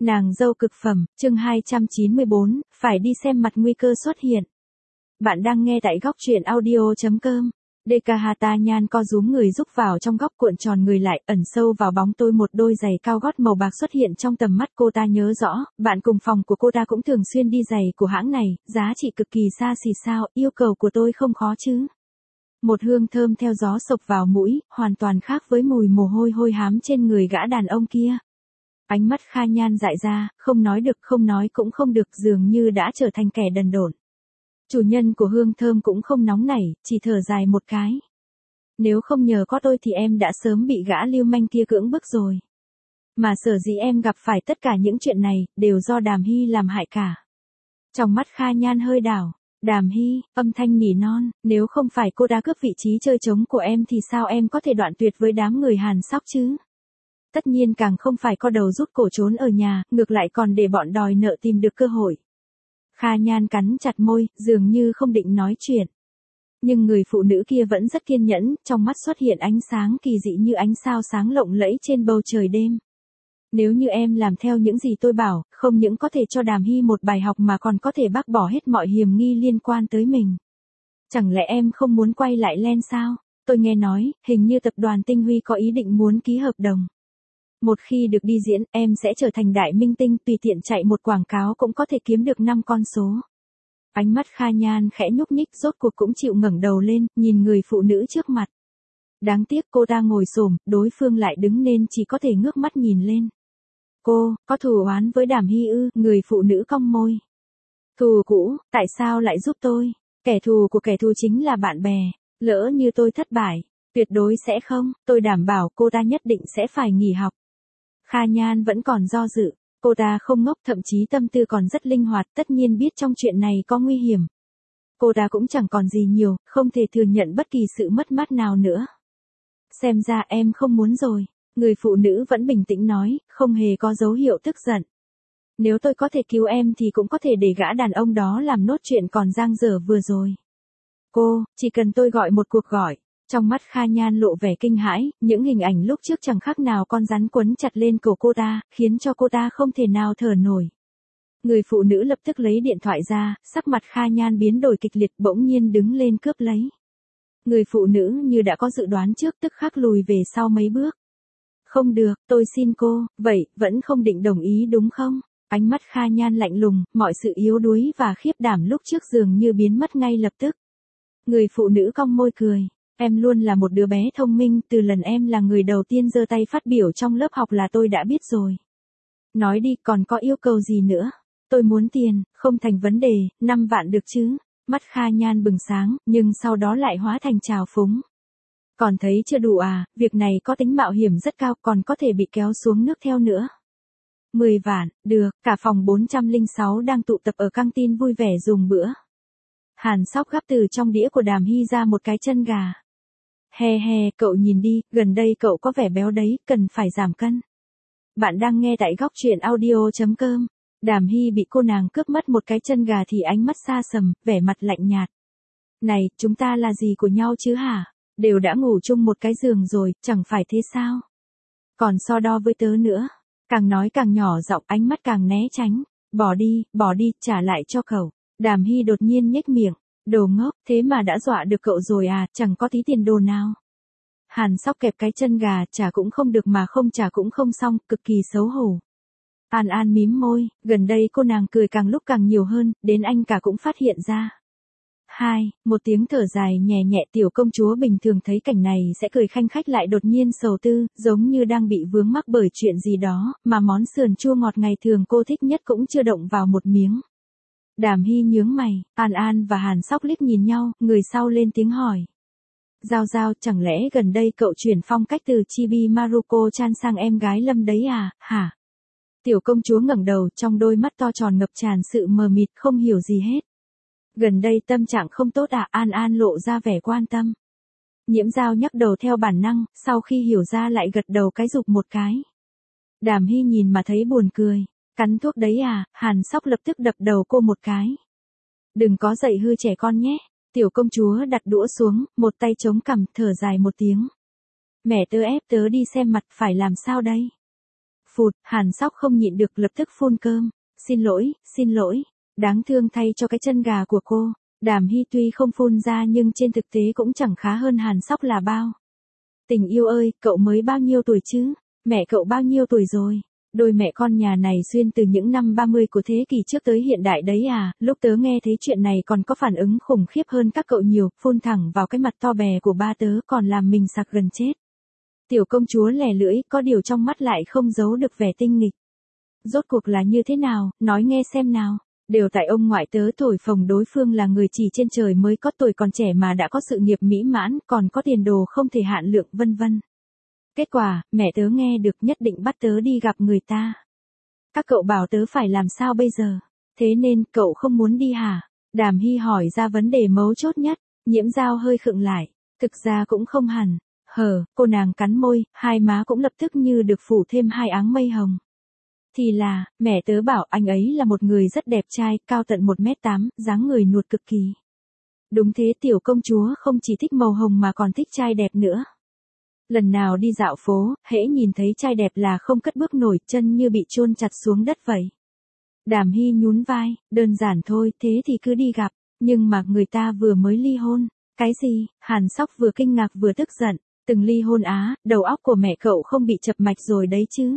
Nàng dâu cực phẩm, chương 294, phải đi xem mặt nguy cơ xuất hiện. Bạn đang nghe tại góc truyện audio.com. Dekahata Nhan co rúm người rúc vào trong góc cuộn tròn người lại, ẩn sâu vào bóng tôi một đôi giày cao gót màu bạc xuất hiện trong tầm mắt cô ta nhớ rõ, bạn cùng phòng của cô ta cũng thường xuyên đi giày của hãng này, giá trị cực kỳ xa xỉ sao, yêu cầu của tôi không khó chứ. Một hương thơm theo gió sộc vào mũi, hoàn toàn khác với mùi mồ hôi hôi hám trên người gã đàn ông kia. Ánh mắt Kha Nhan dại ra, không nói được không nói cũng không được, dường như đã trở thành kẻ đần độn. Chủ nhân của hương thơm cũng không nóng nảy, chỉ thở dài một cái. Nếu không nhờ có tôi thì em đã sớm bị gã lưu manh kia cưỡng bức rồi. Mà sở dĩ em gặp phải tất cả những chuyện này, đều do Đàm Hy làm hại cả. Trong mắt Kha Nhan hơi đảo. Đàm Hy, âm thanh nỉ non, nếu không phải cô đã cướp vị trí chơi trống của em thì sao em có thể đoạn tuyệt với đám người Hàn Sóc chứ? Tất nhiên càng không phải co đầu rút cổ trốn ở nhà, ngược lại còn để bọn đòi nợ tìm được cơ hội. Kha Nhan cắn chặt môi, dường như không định nói chuyện. Nhưng người phụ nữ kia vẫn rất kiên nhẫn, trong mắt xuất hiện ánh sáng kỳ dị như ánh sao sáng lộng lẫy trên bầu trời đêm. Nếu như em làm theo những gì tôi bảo, không những có thể cho Đàm Hy một bài học mà còn có thể bác bỏ hết mọi hiểm nghi liên quan tới mình. Chẳng lẽ em không muốn quay lại Len sao? Tôi nghe nói, hình như tập đoàn Tinh Huy có ý định muốn ký hợp đồng. Một khi được đi diễn, em sẽ trở thành đại minh tinh, tùy tiện chạy một quảng cáo cũng có thể kiếm được 5 con số. Ánh mắt Kha Nhan khẽ nhúc nhích, rốt cuộc cũng chịu ngẩng đầu lên, nhìn người phụ nữ trước mặt. Đáng tiếc cô ta ngồi xổm, đối phương lại đứng nên chỉ có thể ngước mắt nhìn lên. Cô, có thù oán với Đàm Hy ư? Người phụ nữ cong môi. Thù cũ, tại sao lại giúp tôi? Kẻ thù của kẻ thù chính là bạn bè. Lỡ như tôi thất bại, tuyệt đối sẽ không, tôi đảm bảo cô ta nhất định sẽ phải nghỉ học. Kha Nhan vẫn còn do dự, cô ta không ngốc, thậm chí tâm tư còn rất linh hoạt, tất nhiên biết trong chuyện này có nguy hiểm. Cô ta cũng chẳng còn gì nhiều, không thể thừa nhận bất kỳ sự mất mát nào nữa. Xem ra em không muốn rồi. Người phụ nữ vẫn bình tĩnh nói, không hề có dấu hiệu tức giận. Nếu tôi có thể cứu em thì cũng có thể để gã đàn ông đó làm nốt chuyện còn dang dở vừa rồi. Cô, chỉ cần tôi gọi một cuộc gọi. Trong mắt Kha Nhan lộ vẻ kinh hãi, những hình ảnh lúc trước chẳng khác nào con rắn quấn chặt lên cổ cô ta, khiến cho cô ta không thể nào thở nổi. Người phụ nữ lập tức lấy điện thoại ra, sắc mặt Kha Nhan biến đổi kịch liệt, bỗng nhiên đứng lên cướp lấy. Người phụ nữ như đã có dự đoán trước, tức khắc lùi về sau mấy bước. Không được, tôi xin cô, vậy, vẫn không định đồng ý đúng không? Ánh mắt Kha Nhan lạnh lùng, mọi sự yếu đuối và khiếp đảm lúc trước dường như biến mất ngay lập tức. Người phụ nữ cong môi cười. Em luôn là một đứa bé thông minh, từ lần em là người đầu tiên giơ tay phát biểu trong lớp học là tôi đã biết rồi. Nói đi, còn có yêu cầu gì nữa? Tôi muốn tiền, không thành vấn đề, 5 vạn được chứ? Mắt Kha Nhan bừng sáng, nhưng sau đó lại hóa thành trào phúng. Còn thấy chưa đủ à, việc này có tính mạo hiểm rất cao, còn có thể bị kéo xuống nước theo nữa. 10 vạn, được, cả phòng 406 đang tụ tập ở căng tin vui vẻ dùng bữa. Hàn Sóc gắp từ trong đĩa của Đàm Hy ra một cái chân gà. He he, cậu nhìn đi, gần đây cậu có vẻ béo đấy, cần phải giảm cân. Bạn đang nghe tại góc truyện audio.com. Đàm Hy bị cô nàng cướp mất một cái chân gà thì ánh mắt xa sầm, vẻ mặt lạnh nhạt. Này, chúng ta là gì của nhau chứ hả? Đều đã ngủ chung một cái giường rồi, chẳng phải thế sao? Còn so đo với tớ nữa. Càng nói càng nhỏ giọng, ánh mắt càng né tránh. Bỏ đi, trả lại cho cậu. Đàm Hy đột nhiên nhếch miệng. Đồ ngốc, thế mà đã dọa được cậu rồi à, chẳng có tí tiền đồ nào. Hàn Sóc kẹp cái chân gà, trả cũng không được mà không trả cũng không xong, cực kỳ xấu hổ. An An mím môi, gần đây cô nàng cười càng lúc càng nhiều hơn, đến anh cả cũng phát hiện ra. Một tiếng thở dài nhẹ nhẹ, tiểu công chúa bình thường thấy cảnh này sẽ cười khanh khách lại đột nhiên sầu tư, giống như đang bị vướng mắc bởi chuyện gì đó, mà món sườn chua ngọt ngày thường cô thích nhất cũng chưa động vào một miếng. Đàm Hy nhướng mày, An An và Hàn Sóc liếc nhìn nhau, người sau lên tiếng hỏi. Giao Giao, chẳng lẽ gần đây cậu chuyển phong cách từ Chibi Maruko-chan sang em gái Lâm đấy à, hả? Tiểu công chúa ngẩng đầu, trong đôi mắt to tròn ngập tràn sự mờ mịt, không hiểu gì hết. Gần đây tâm trạng không tốt à? An An lộ ra vẻ quan tâm. Nhiễm Giao nhắc đầu theo bản năng, sau khi hiểu ra lại gật đầu cái rụp một cái. Đàm Hy nhìn mà thấy buồn cười. Cắn thuốc đấy à? Hàn Sóc lập tức đập đầu cô một cái. Đừng có dạy hư trẻ con nhé. Tiểu công chúa đặt đũa xuống, một tay chống cằm, thở dài một tiếng. Mẹ tớ ép tớ đi xem mặt, phải làm sao đây? Phụt, Hàn Sóc không nhịn được lập tức phun cơm. Xin lỗi, đáng thương thay cho cái chân gà của cô. Đàm Hy tuy không phun ra nhưng trên thực tế cũng chẳng khá hơn Hàn Sóc là bao. Tình yêu ơi, cậu mới bao nhiêu tuổi chứ? Mẹ cậu bao nhiêu tuổi rồi? Đôi mẹ con nhà này xuyên từ những năm 30 của thế kỷ trước tới hiện đại đấy à, lúc tớ nghe thấy chuyện này còn có phản ứng khủng khiếp hơn các cậu nhiều, phun thẳng vào cái mặt to bè của ba tớ còn làm mình sặc gần chết. Tiểu công chúa lè lưỡi, có điều trong mắt lại không giấu được vẻ tinh nghịch. Rốt cuộc là như thế nào, nói nghe xem nào. Đều tại ông ngoại tớ thổi phồng đối phương là người chỉ trên trời mới có tuổi còn trẻ mà đã có sự nghiệp mỹ mãn, còn có tiền đồ không thể hạn lượng vân vân. Kết quả, mẹ tớ nghe được nhất định bắt tớ đi gặp người ta. Các cậu bảo tớ phải làm sao bây giờ? Thế nên, cậu không muốn đi hả? Đàm Hy hỏi ra vấn đề mấu chốt nhất, Nhiễm Dao hơi khựng lại. Thực ra cũng không hẳn. Cô nàng cắn môi, hai má cũng lập tức như được phủ thêm hai áng mây hồng. Thì là, mẹ tớ bảo anh ấy là một người rất đẹp trai, cao tận 1m8, dáng người nuột cực kỳ. Đúng thế, tiểu công chúa không chỉ thích màu hồng mà còn thích trai đẹp nữa. Lần nào đi dạo phố, hễ nhìn thấy trai đẹp là không cất bước nổi, chân như bị chôn chặt xuống đất vậy. Đàm Hy nhún vai, đơn giản thôi, thế thì cứ đi gặp, nhưng mà người ta vừa mới ly hôn. Cái gì? Hàn Sóc vừa kinh ngạc vừa tức giận, từng ly hôn á, đầu óc của mẹ cậu không bị chập mạch rồi đấy chứ.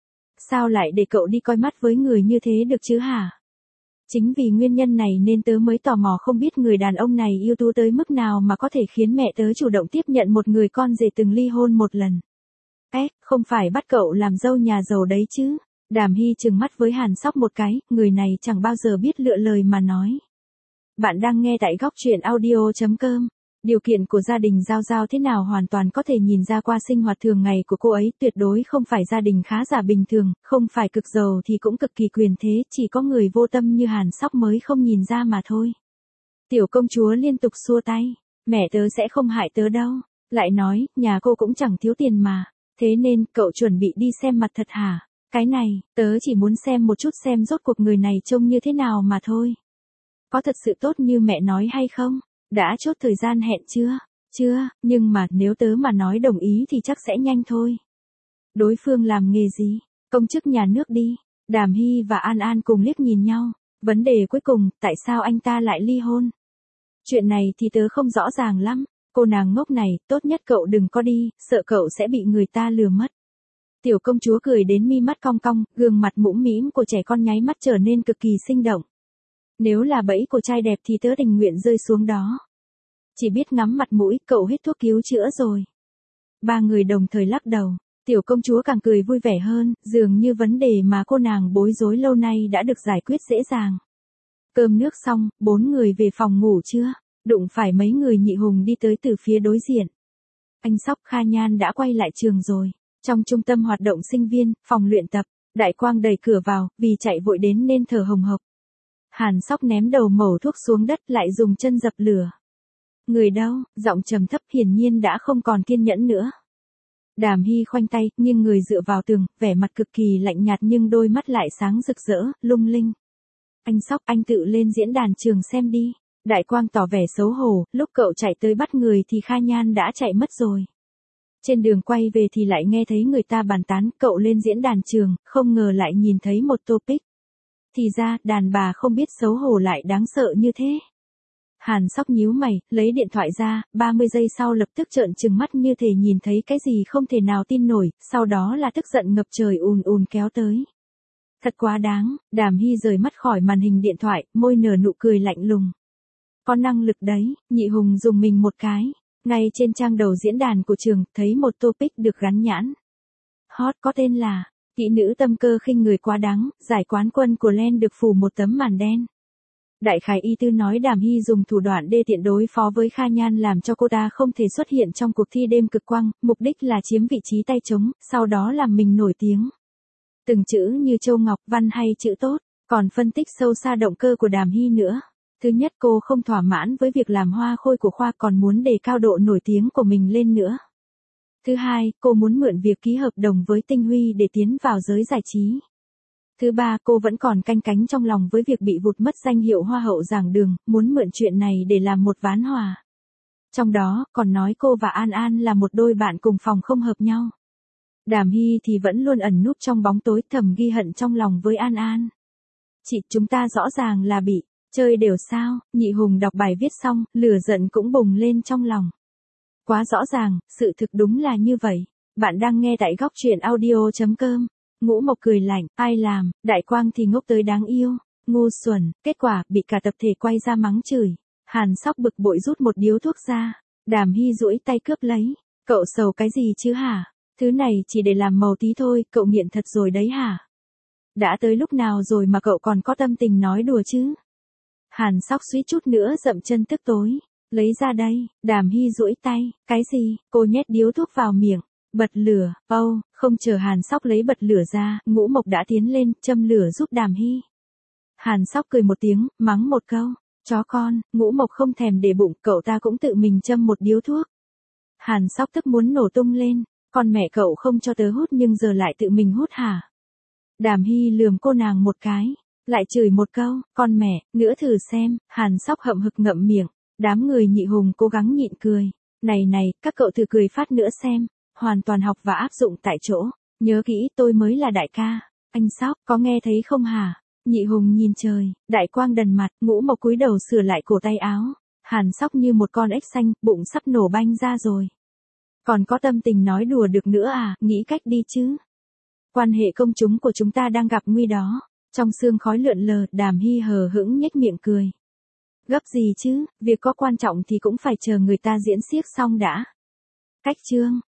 Sao lại để cậu đi coi mắt với người như thế được chứ hả? Chính vì nguyên nhân này nên tớ mới tò mò không biết người đàn ông này ưu tú tới mức nào mà có thể khiến mẹ tớ chủ động tiếp nhận một người con rể từng ly hôn một lần. Không phải bắt cậu làm dâu nhà giàu đấy chứ. Đàm Hy trừng mắt với Hàn Sóc một cái, người này chẳng bao giờ biết lựa lời mà nói. Bạn đang nghe tại góc truyện audio.com. Điều kiện của gia đình Giao Giao thế nào hoàn toàn có thể nhìn ra qua sinh hoạt thường ngày của cô ấy, tuyệt đối không phải gia đình khá giả bình thường, không phải cực giàu thì cũng cực kỳ quyền thế, chỉ có người vô tâm như Hàn Sóc mới không nhìn ra mà thôi. Tiểu công chúa liên tục xua tay, mẹ tớ sẽ không hại tớ đâu, lại nói, nhà cô cũng chẳng thiếu tiền mà, thế nên cậu chuẩn bị đi xem mặt thật hả? Cái này, tớ chỉ muốn xem một chút xem rốt cuộc người này trông như thế nào mà thôi. Có thật sự tốt như mẹ nói hay không? Đã chốt thời gian hẹn chưa? Chưa, nhưng mà nếu tớ mà nói đồng ý thì chắc sẽ nhanh thôi. Đối phương làm nghề gì? Công chức nhà nước đi. Đàm Hy và An An cùng liếc nhìn nhau. Vấn đề cuối cùng, tại sao anh ta lại ly hôn? Chuyện này thì tớ không rõ ràng lắm. Cô nàng ngốc này, tốt nhất cậu đừng có đi, sợ cậu sẽ bị người ta lừa mất. Tiểu công chúa cười đến mi mắt cong cong, gương mặt mũm mĩm của trẻ con nháy mắt trở nên cực kỳ sinh động. Nếu là bẫy của trai đẹp thì tớ tình nguyện rơi xuống đó. Chỉ biết ngắm mặt mũi, cậu hết thuốc cứu chữa rồi. Ba người đồng thời lắc đầu. Tiểu công chúa càng cười vui vẻ hơn, dường như vấn đề mà cô nàng bối rối lâu nay đã được giải quyết dễ dàng. Cơm nước xong, bốn người về phòng ngủ chưa? Đụng phải mấy người nhị hùng đi tới từ phía đối diện. Anh Sóc Kha Nhan đã quay lại trường rồi. Trong trung tâm hoạt động sinh viên, phòng luyện tập, Đại Quang đẩy cửa vào, vì chạy vội đến nên thở hồng hộc. Hàn Sóc ném đầu mẩu thuốc xuống đất lại dùng chân dập lửa. Người đâu? Giọng trầm thấp hiển nhiên đã không còn kiên nhẫn nữa. Đàm Hy khoanh tay, nghiêng người dựa vào tường, vẻ mặt cực kỳ lạnh nhạt nhưng đôi mắt lại sáng rực rỡ, lung linh. Anh Sóc, anh tự lên diễn đàn trường xem đi. Đại Quang tỏ vẻ xấu hổ, lúc cậu chạy tới bắt người thì Kha Nhan đã chạy mất rồi. Trên đường quay về thì lại nghe thấy người ta bàn tán, cậu lên diễn đàn trường, không ngờ lại nhìn thấy một topic. Thì ra, đàn bà không biết xấu hổ lại đáng sợ như thế. Hàn Sóc nhíu mày, lấy điện thoại ra, 30 giây sau lập tức trợn trừng mắt như thể nhìn thấy cái gì không thể nào tin nổi, sau đó là tức giận ngập trời ùn ùn kéo tới. Thật quá đáng, Đàm Hy rời mắt khỏi màn hình điện thoại, môi nở nụ cười lạnh lùng. Có năng lực đấy, nhị hùng dùng mình một cái. Ngay trên trang đầu diễn đàn của trường, thấy một topic được gắn nhãn. Hot có tên là, kỹ nữ tâm cơ khinh người quá đáng, giải quán quân của Len được phủ một tấm màn đen. Đại khái y tư nói Đàm Hy dùng thủ đoạn đê tiện đối phó với Kha Nhan làm cho cô ta không thể xuất hiện trong cuộc thi đêm cực quang, mục đích là chiếm vị trí tay trống, sau đó làm mình nổi tiếng. Từng chữ như châu ngọc văn hay chữ tốt, còn phân tích sâu xa động cơ của Đàm Hy nữa. Thứ nhất, cô không thỏa mãn với việc làm hoa khôi của khoa còn muốn đề cao độ nổi tiếng của mình lên nữa. Thứ hai, cô muốn mượn việc ký hợp đồng với Tinh Huy để tiến vào giới giải trí. Thứ ba, cô vẫn còn canh cánh trong lòng với việc bị vụt mất danh hiệu Hoa hậu giảng đường, muốn mượn chuyện này để làm một ván hòa. Trong đó, còn nói cô và An An là một đôi bạn cùng phòng không hợp nhau. Đàm Hy thì vẫn luôn ẩn núp trong bóng tối thầm ghi hận trong lòng với An An. Chị chúng ta rõ ràng là bị chơi đều sao, Nhị Hùng đọc bài viết xong, lửa giận cũng bùng lên trong lòng. Quá rõ ràng, sự thực đúng là như vậy. Bạn đang nghe tại góc truyện audio.com. Ngũ Mộc cười lạnh, ai làm, Đại Quang thì ngốc tới đáng yêu, ngu xuẩn, kết quả bị cả tập thể quay ra mắng chửi. Hàn Sóc bực bội rút một điếu thuốc ra, Đàm Hy duỗi tay cướp lấy. Cậu sầu cái gì chứ hả? Thứ này chỉ để làm màu tí thôi, cậu nghiện thật rồi đấy hả? Đã tới lúc nào rồi mà cậu còn có tâm tình nói đùa chứ? Hàn Sóc suýt chút nữa dậm chân tức tối. Lấy ra đây, Đàm Hy duỗi tay, cái gì? Cô nhét điếu thuốc vào miệng, bật lửa, không chờ Hàn Sóc lấy bật lửa ra, Ngũ Mộc đã tiến lên, châm lửa giúp Đàm Hy. Hàn Sóc cười một tiếng, mắng một câu, chó con, Ngũ Mộc không thèm để bụng, cậu ta cũng tự mình châm một điếu thuốc. Hàn Sóc tức muốn nổ tung lên, con mẹ cậu không cho tớ hút nhưng giờ lại tự mình hút hả? Đàm Hy lườm cô nàng một cái, lại chửi một câu, con mẹ, nữa thử xem, Hàn Sóc hậm hực ngậm miệng. Đám người Nhị Hùng cố gắng nhịn cười. Này, các cậu thử cười phát nữa xem. Hoàn toàn học và áp dụng tại chỗ. Nhớ kỹ tôi mới là đại ca. Anh Sóc, có nghe thấy không hả? Nhị Hùng nhìn trời, Đại Quang đần mặt, Ngũ Mộc cúi đầu sửa lại cổ tay áo. Hàn Sóc như một con ếch xanh, bụng sắp nổ banh ra rồi. Còn có tâm tình nói đùa được nữa à, nghĩ cách đi chứ. Quan hệ công chúng của chúng ta đang gặp nguy đó. Trong sương khói lượn lờ, Đàm Hy hờ hững nhếch miệng cười. Gấp gì chứ, việc có quan trọng thì cũng phải chờ người ta diễn xiếc xong đã. Cách chương